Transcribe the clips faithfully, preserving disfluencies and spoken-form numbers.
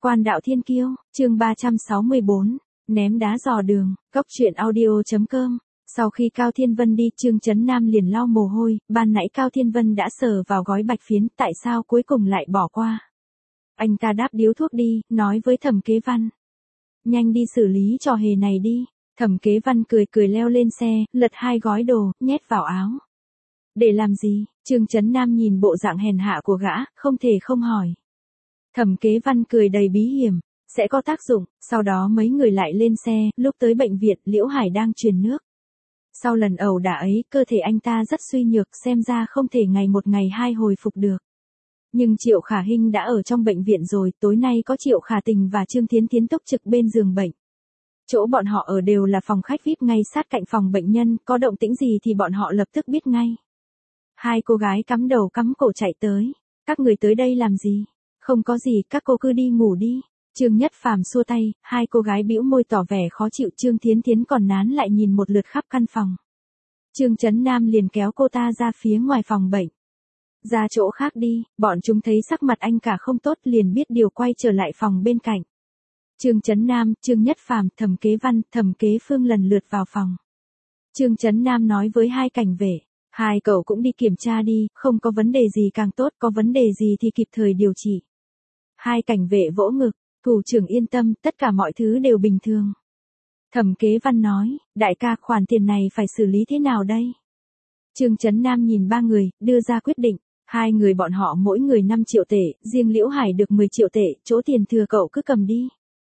Quan đạo thiên kiêu, chương ba trăm sáu mươi bốn, ném đá dò đường, góc truyện audio.com. Sau khi Cao Thiên Vân đi, Trương Chấn Nam liền lau mồ hôi, ban nãy Cao Thiên Vân đã sờ vào gói bạch phiến, tại sao cuối cùng lại bỏ qua? Anh ta đáp điếu thuốc đi, nói với Thẩm Kế Văn. Nhanh đi xử lý trò hề này đi. Thẩm Kế Văn cười cười leo lên xe, lật hai gói đồ, nhét vào áo. Để làm gì? Trương Chấn Nam nhìn bộ dạng hèn hạ của gã, không thể không hỏi. Thẩm Kế Văn cười đầy bí hiểm, sẽ có tác dụng. Sau đó mấy người lại lên xe, lúc tới bệnh viện, Liễu Hải đang truyền nước. Sau lần ẩu đả ấy, cơ thể anh ta rất suy nhược, xem ra không thể ngày một ngày hai hồi phục được. Nhưng Triệu Khả Hinh đã ở trong bệnh viện rồi, tối nay có Triệu Khả Tình và Trương Thiến Thiến túc trực bên giường bệnh. Chỗ bọn họ ở đều là phòng khách vi ai pi ngay sát cạnh phòng bệnh nhân, có động tĩnh gì thì bọn họ lập tức biết ngay. Hai cô gái cắm đầu cắm cổ chạy tới. Các người tới đây làm gì? Không có gì, các cô cứ đi ngủ đi. Trương Nhất Phàm xua tay, hai cô gái bĩu môi tỏ vẻ khó chịu. Trương Thiến Thiến còn nán lại nhìn một lượt khắp căn phòng. Trương Chấn Nam liền kéo cô ta ra phía ngoài phòng bệnh. Ra chỗ khác đi, bọn chúng thấy sắc mặt anh cả không tốt liền biết điều, quay trở lại phòng bên cạnh. Trương Chấn Nam, Trương Nhất Phàm, Thẩm Kế Văn, Thẩm Kế Phương lần lượt vào phòng. Trương Chấn Nam nói với hai cảnh vệ, hai cậu cũng đi kiểm tra đi, không có vấn đề gì càng tốt, có vấn đề gì thì kịp thời điều trị. Hai cảnh vệ vỗ ngực, thủ trưởng yên tâm, tất cả mọi thứ đều bình thường. Thẩm Kế Văn nói, đại ca, khoản tiền này phải xử lý thế nào đây? Trương Chấn Nam nhìn ba người, đưa ra quyết định. Hai người bọn họ mỗi người năm triệu tệ, riêng Liễu Hải được mười triệu tệ, chỗ tiền thừa cậu cứ cầm đi.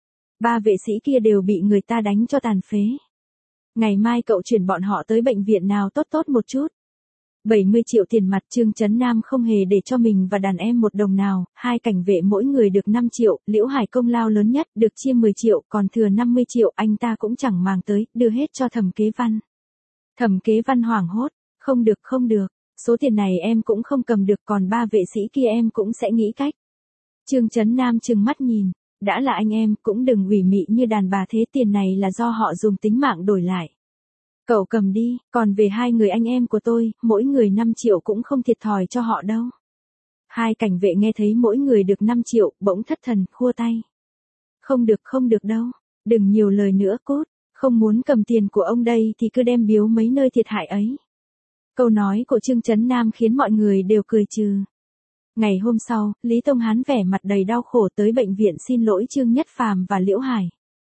Ba vệ sĩ kia đều bị người ta đánh cho tàn phế. Ngày mai cậu chuyển bọn họ tới bệnh viện nào tốt tốt một chút. bảy mươi triệu tiền mặt. Trương Chấn Nam không hề để cho mình và đàn em một đồng nào, hai cảnh vệ mỗi người được năm triệu, Liễu Hải công lao lớn nhất, được chia mười triệu, còn thừa năm mươi triệu anh ta cũng chẳng màng tới, đưa hết cho Thẩm Kế Văn. Thẩm Kế Văn hoảng hốt, không được không được, số tiền này em cũng không cầm được, còn ba vệ sĩ kia em cũng sẽ nghĩ cách. Trương Chấn Nam trừng mắt nhìn, đã là anh em, cũng đừng ủy mị như đàn bà thế, tiền này là do họ dùng tính mạng đổi lại. Cậu cầm đi, còn về hai người anh em của tôi, mỗi người năm triệu cũng không thiệt thòi cho họ đâu. Hai cảnh vệ nghe thấy mỗi người được năm triệu, bỗng thất thần, khua tay. Không được không được đâu, đừng nhiều lời nữa cút, không muốn cầm tiền của ông đây thì cứ đem biếu mấy nơi thiệt hại ấy. Câu nói của Trương Chấn Nam khiến mọi người đều cười trừ. Ngày hôm sau, Lý Tông Hán vẻ mặt đầy đau khổ tới bệnh viện xin lỗi Trương Nhất Phàm và Liễu Hải.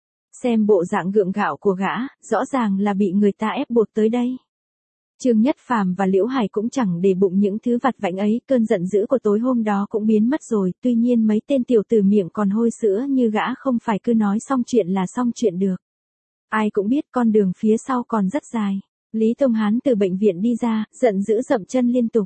Xem bộ dạng gượng gạo của gã, rõ ràng là bị người ta ép buộc tới đây. Trương Nhất Phàm và Liễu Hải cũng chẳng để bụng những thứ vặt vãnh ấy, cơn giận dữ của tối hôm đó cũng biến mất rồi, tuy nhiên mấy tên tiểu tử miệng còn hôi sữa như gã không phải cứ nói xong chuyện là xong chuyện được. Ai cũng biết con đường phía sau còn rất dài. Lý Tông Hán từ bệnh viện đi ra, giận dữ dậm chân liên tục.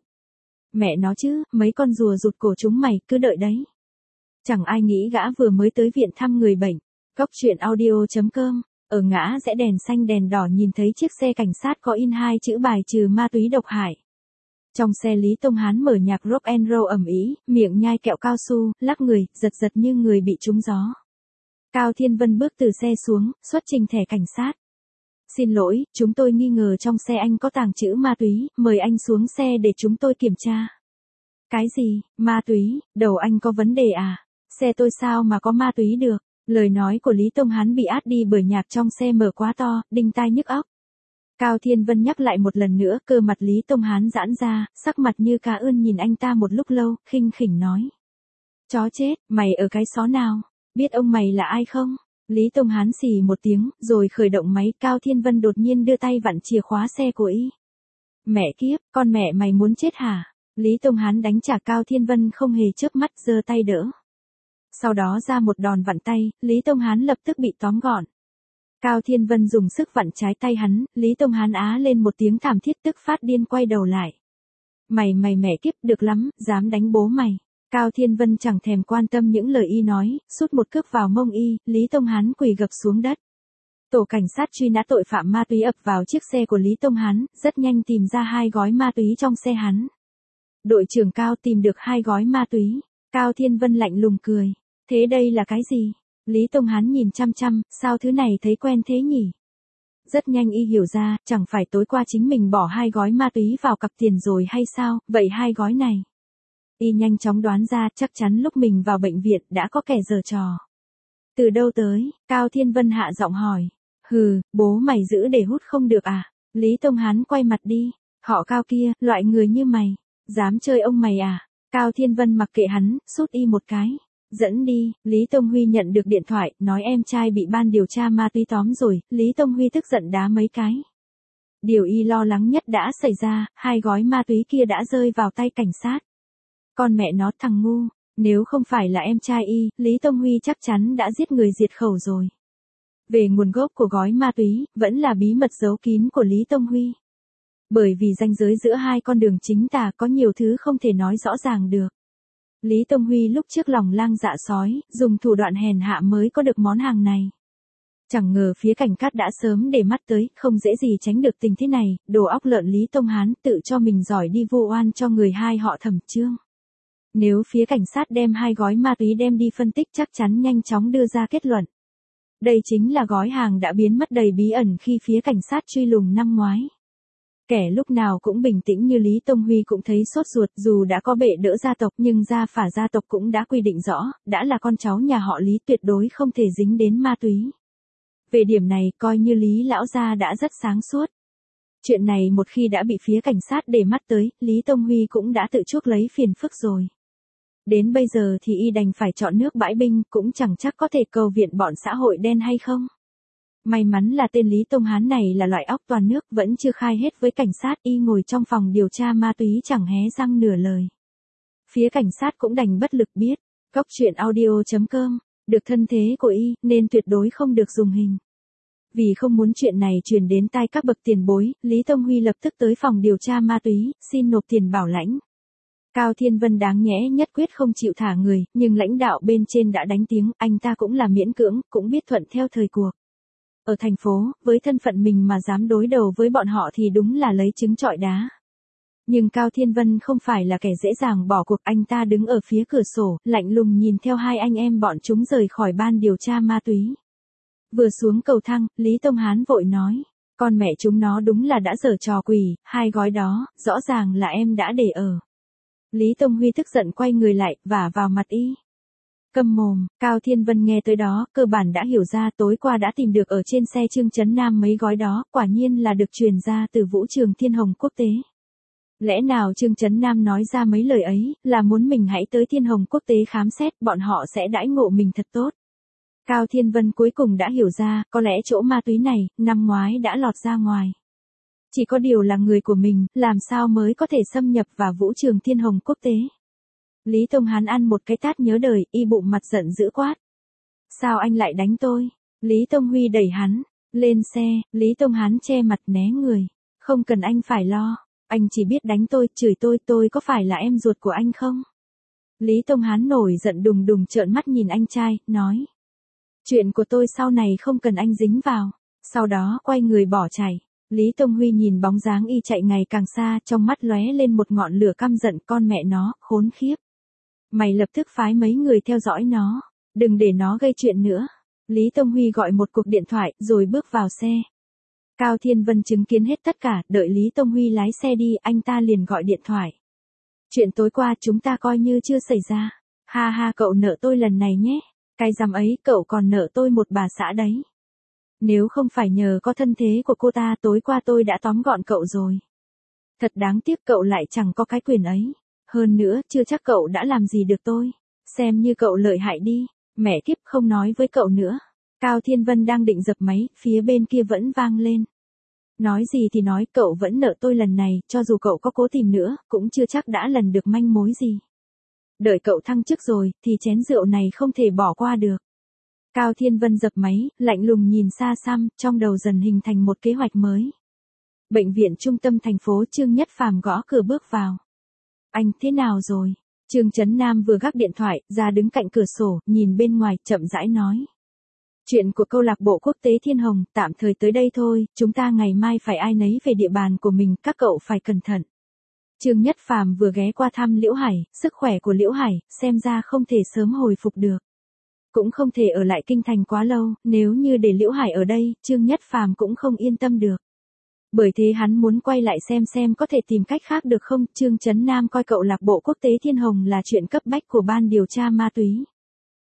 Mẹ nó chứ, mấy con rùa rụt cổ chúng mày, cứ đợi đấy. Chẳng ai nghĩ gã vừa mới tới viện thăm người bệnh. Góc truyện audio.com, ở ngã rẽ đèn xanh đèn đỏ nhìn thấy chiếc xe cảnh sát có in hai chữ bài trừ ma túy độc hại. Trong xe Lý Tông Hán mở nhạc rock and roll ầm ĩ, miệng nhai kẹo cao su, lắc người, giật giật như người bị trúng gió. Cao Thiên Vân bước từ xe xuống, xuất trình thẻ cảnh sát. Xin lỗi, chúng tôi nghi ngờ trong xe anh có tàng trữ ma túy, mời anh xuống xe để chúng tôi kiểm tra. Cái gì, ma túy, đầu anh có vấn đề à? Xe tôi sao mà có ma túy được? Lời nói của Lý Tông Hán bị át đi bởi nhạc trong xe mở quá to, đinh tai nhức óc. Cao Thiên Vân nhắc lại một lần nữa, cơ mặt Lý Tông Hán giãn ra, sắc mặt như cá ươn nhìn anh ta một lúc lâu, khinh khỉnh nói. Chó chết, mày ở cái xó nào? Biết ông mày là ai không? Lý Tông Hán xì một tiếng, rồi khởi động máy. Cao Thiên Vân đột nhiên đưa tay vặn chìa khóa xe của y. Mẹ kiếp, con mẹ mày muốn chết hả? Lý Tông Hán đánh trả. Cao Thiên Vân không hề chớp mắt, giơ tay đỡ. Sau đó ra một đòn vặn tay, Lý Tông Hán lập tức bị tóm gọn. Cao Thiên Vân dùng sức vặn trái tay hắn, Lý Tông Hán á lên một tiếng thảm thiết, tức phát điên quay đầu lại. Mày mày mẹ kiếp, được lắm, dám đánh bố mày. Cao Thiên Vân chẳng thèm quan tâm những lời y nói, sút một cước vào mông y, Lý Tông Hán quỳ gập xuống đất. Tổ cảnh sát truy nã tội phạm ma túy ập vào chiếc xe của Lý Tông Hán, rất nhanh tìm ra hai gói ma túy trong xe hắn. Đội trưởng Cao tìm được hai gói ma túy. Cao Thiên Vân lạnh lùng cười. Thế đây là cái gì? Lý Tông Hán nhìn chăm chăm, sao thứ này thấy quen thế nhỉ? Rất nhanh y hiểu ra, chẳng phải tối qua chính mình bỏ hai gói ma túy vào cặp tiền rồi hay sao, vậy hai gói này. Y nhanh chóng đoán ra, chắc chắn lúc mình vào bệnh viện đã có kẻ giở trò. Từ đâu tới? Cao Thiên Vân hạ giọng hỏi. Hừ, bố mày giữ để hút không được à? Lý Tông Hán quay mặt đi. Họ Cao kia, loại người như mày, dám chơi ông mày à? Cao Thiên Vân mặc kệ hắn, sút y một cái. Dẫn đi. Lý Tông Huy nhận được điện thoại, nói em trai bị ban điều tra ma túy tóm rồi. Lý Tông Huy tức giận đá mấy cái. Điều y lo lắng nhất đã xảy ra, hai gói ma túy kia đã rơi vào tay cảnh sát. Con mẹ nó thằng ngu, nếu không phải là em trai y, Lý Tông Huy chắc chắn đã giết người diệt khẩu rồi. Về nguồn gốc của gói ma túy, vẫn là bí mật giấu kín của Lý Tông Huy. Bởi vì ranh giới giữa hai con đường chính tà có nhiều thứ không thể nói rõ ràng được. Lý Tông Huy lúc trước lòng lang dạ sói, dùng thủ đoạn hèn hạ mới có được món hàng này. Chẳng ngờ phía cảnh sát đã sớm để mắt tới, không dễ gì tránh được tình thế này, đồ óc lợn Lý Tông Hán tự cho mình giỏi đi vu oan cho người hai họ Thẩm Trương. Nếu phía cảnh sát đem hai gói ma túy đem đi phân tích chắc chắn nhanh chóng đưa ra kết luận. Đây chính là gói hàng đã biến mất đầy bí ẩn khi phía cảnh sát truy lùng năm ngoái. Kẻ lúc nào cũng bình tĩnh như Lý Tông Huy cũng thấy sốt ruột, dù đã có bệ đỡ gia tộc nhưng gia phả gia tộc cũng đã quy định rõ, đã là con cháu nhà họ Lý tuyệt đối không thể dính đến ma túy. Về điểm này coi như Lý lão gia đã rất sáng suốt. Chuyện này một khi đã bị phía cảnh sát để mắt tới, Lý Tông Huy cũng đã tự chuốc lấy phiền phức rồi. Đến bây giờ thì y đành phải chọn nước bãi binh, cũng chẳng chắc có thể cầu viện bọn xã hội đen hay không. May mắn là tên Lý Tông Hán này là loại óc toàn nước, vẫn chưa khai hết với cảnh sát, y ngồi trong phòng điều tra ma túy chẳng hé răng nửa lời. Phía cảnh sát cũng đành bất lực biết, Cóc truyện audio chấm com, được thân thế của y, nên tuyệt đối không được dùng hình. Vì không muốn chuyện này truyền đến tai các bậc tiền bối, Lý Tông Huy lập tức tới phòng điều tra ma túy, xin nộp tiền bảo lãnh. Cao Thiên Vân đáng nhẽ nhất quyết không chịu thả người, nhưng lãnh đạo bên trên đã đánh tiếng, anh ta cũng là miễn cưỡng, cũng biết thuận theo thời cuộc. Ở thành phố, với thân phận mình mà dám đối đầu với bọn họ thì đúng là lấy trứng trọi đá. Nhưng Cao Thiên Vân không phải là kẻ dễ dàng bỏ cuộc, anh ta đứng ở phía cửa sổ, lạnh lùng nhìn theo hai anh em bọn chúng rời khỏi ban điều tra ma túy. Vừa xuống cầu thang, Lý Tông Hán vội nói, con mẹ chúng nó đúng là đã giở trò quỷ, hai gói đó, rõ ràng là em đã để ở. Lý Tông Huy tức giận quay người lại, vả vào mặt y. Câm mồm. Cao Thiên Vân nghe tới đó, cơ bản đã hiểu ra tối qua đã tìm được ở trên xe Trương Chấn Nam mấy gói đó, quả nhiên là được truyền ra từ vũ trường Thiên Hồng Quốc tế. Lẽ nào Trương Chấn Nam nói ra mấy lời ấy, là muốn mình hãy tới Thiên Hồng Quốc tế khám xét, bọn họ sẽ đãi ngộ mình thật tốt. Cao Thiên Vân cuối cùng đã hiểu ra, có lẽ chỗ ma túy này, năm ngoái đã lọt ra ngoài. Chỉ có điều là người của mình, làm sao mới có thể xâm nhập vào vũ trường Thiên Hồng Quốc tế. Lý Tông Hán ăn một cái tát nhớ đời, y bụng mặt giận dữ quát. Sao anh lại đánh tôi? Lý Tông Huy đẩy hắn, lên xe, Lý Tông Hán che mặt né người. Không cần anh phải lo, anh chỉ biết đánh tôi, chửi tôi, tôi có phải là em ruột của anh không? Lý Tông Hán nổi giận đùng đùng trợn mắt nhìn anh trai, nói. Chuyện của tôi sau này không cần anh dính vào. Sau đó quay người bỏ chạy. Lý Tông Huy nhìn bóng dáng y chạy ngày càng xa, trong mắt lóe lên một ngọn lửa căm giận, con mẹ nó, khốn khiếp. Mày lập tức phái mấy người theo dõi nó, đừng để nó gây chuyện nữa. Lý Tông Huy gọi một cuộc điện thoại, rồi bước vào xe. Cao Thiên Vân chứng kiến hết tất cả, đợi Lý Tông Huy lái xe đi, anh ta liền gọi điện thoại. Chuyện tối qua chúng ta coi như chưa xảy ra. Ha ha, cậu nợ tôi lần này nhé. Cái dám ấy, cậu còn nợ tôi một bà xã đấy. Nếu không phải nhờ có thân thế của cô ta, tối qua tôi đã tóm gọn cậu rồi. Thật đáng tiếc cậu lại chẳng có cái quyền ấy. Hơn nữa, chưa chắc cậu đã làm gì được tôi. Xem như cậu lợi hại đi. Mẹ kiếp, không nói với cậu nữa. Cao Thiên Vân đang định dập máy, phía bên kia vẫn vang lên. Nói gì thì nói, cậu vẫn nợ tôi lần này, cho dù cậu có cố tìm nữa, cũng chưa chắc đã lần được manh mối gì. Đợi cậu thăng chức rồi, thì chén rượu này không thể bỏ qua được. Cao Thiên Vân dập máy, lạnh lùng nhìn xa xăm, trong đầu dần hình thành một kế hoạch mới. Bệnh viện trung tâm thành phố, Trương Nhất Phàm gõ cửa bước vào. Anh thế nào rồi? Trương Chấn Nam vừa gác điện thoại, ra đứng cạnh cửa sổ, nhìn bên ngoài, chậm rãi nói. Chuyện của câu lạc bộ quốc tế Thiên Hồng, tạm thời tới đây thôi, chúng ta ngày mai phải ai nấy về địa bàn của mình, các cậu phải cẩn thận. Trương Nhất Phàm vừa ghé qua thăm Liễu Hải, sức khỏe của Liễu Hải, xem ra không thể sớm hồi phục được. Cũng không thể ở lại kinh thành quá lâu, nếu như để Liễu Hải ở đây, Trương Nhất Phàm cũng không yên tâm được. Bởi thế hắn muốn quay lại xem xem có thể tìm cách khác được không. Trương Chấn Nam coi câu lạc bộ quốc tế Thiên Hồng là chuyện cấp bách của ban điều tra ma túy.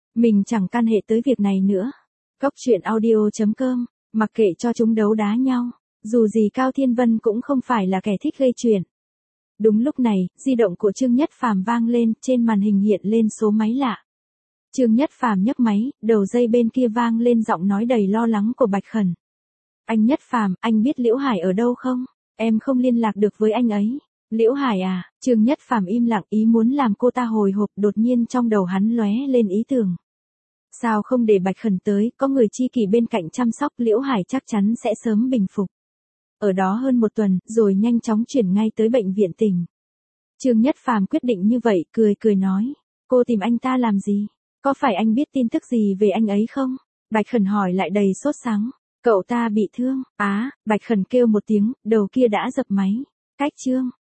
Mình chẳng can hệ tới việc này nữa. Cốc truyện audio chấm com, mặc kệ cho chúng đấu đá nhau. Dù gì Cao Thiên Vân cũng không phải là kẻ thích gây chuyện. Đúng lúc này, di động của Trương Nhất Phàm vang lên, trên màn hình hiện lên số máy lạ. Trương Nhất Phàm nhấc máy, đầu dây bên kia vang lên giọng nói đầy lo lắng của Bạch Khẩn. Anh Nhất Phàm, anh biết Liễu Hải ở đâu không? Em không liên lạc được với anh ấy. Liễu Hải à? Trương Nhất Phàm im lặng, ý muốn làm cô ta hồi hộp, đột nhiên trong đầu hắn lóe lên ý tưởng. Sao không để Bạch Khẩn tới, có người tri kỷ bên cạnh chăm sóc, Liễu Hải chắc chắn sẽ sớm bình phục. Ở đó hơn một tuần, rồi nhanh chóng chuyển ngay tới bệnh viện tỉnh. Trương Nhất Phàm quyết định như vậy, cười cười nói. Cô tìm anh ta làm gì? Có phải anh biết tin tức gì về anh ấy không? Bạch Khẩn hỏi lại đầy sốt sắng. Cậu ta bị thương. Á, Bạch Khẩn kêu một tiếng, đầu kia đã dập máy. Cách Trương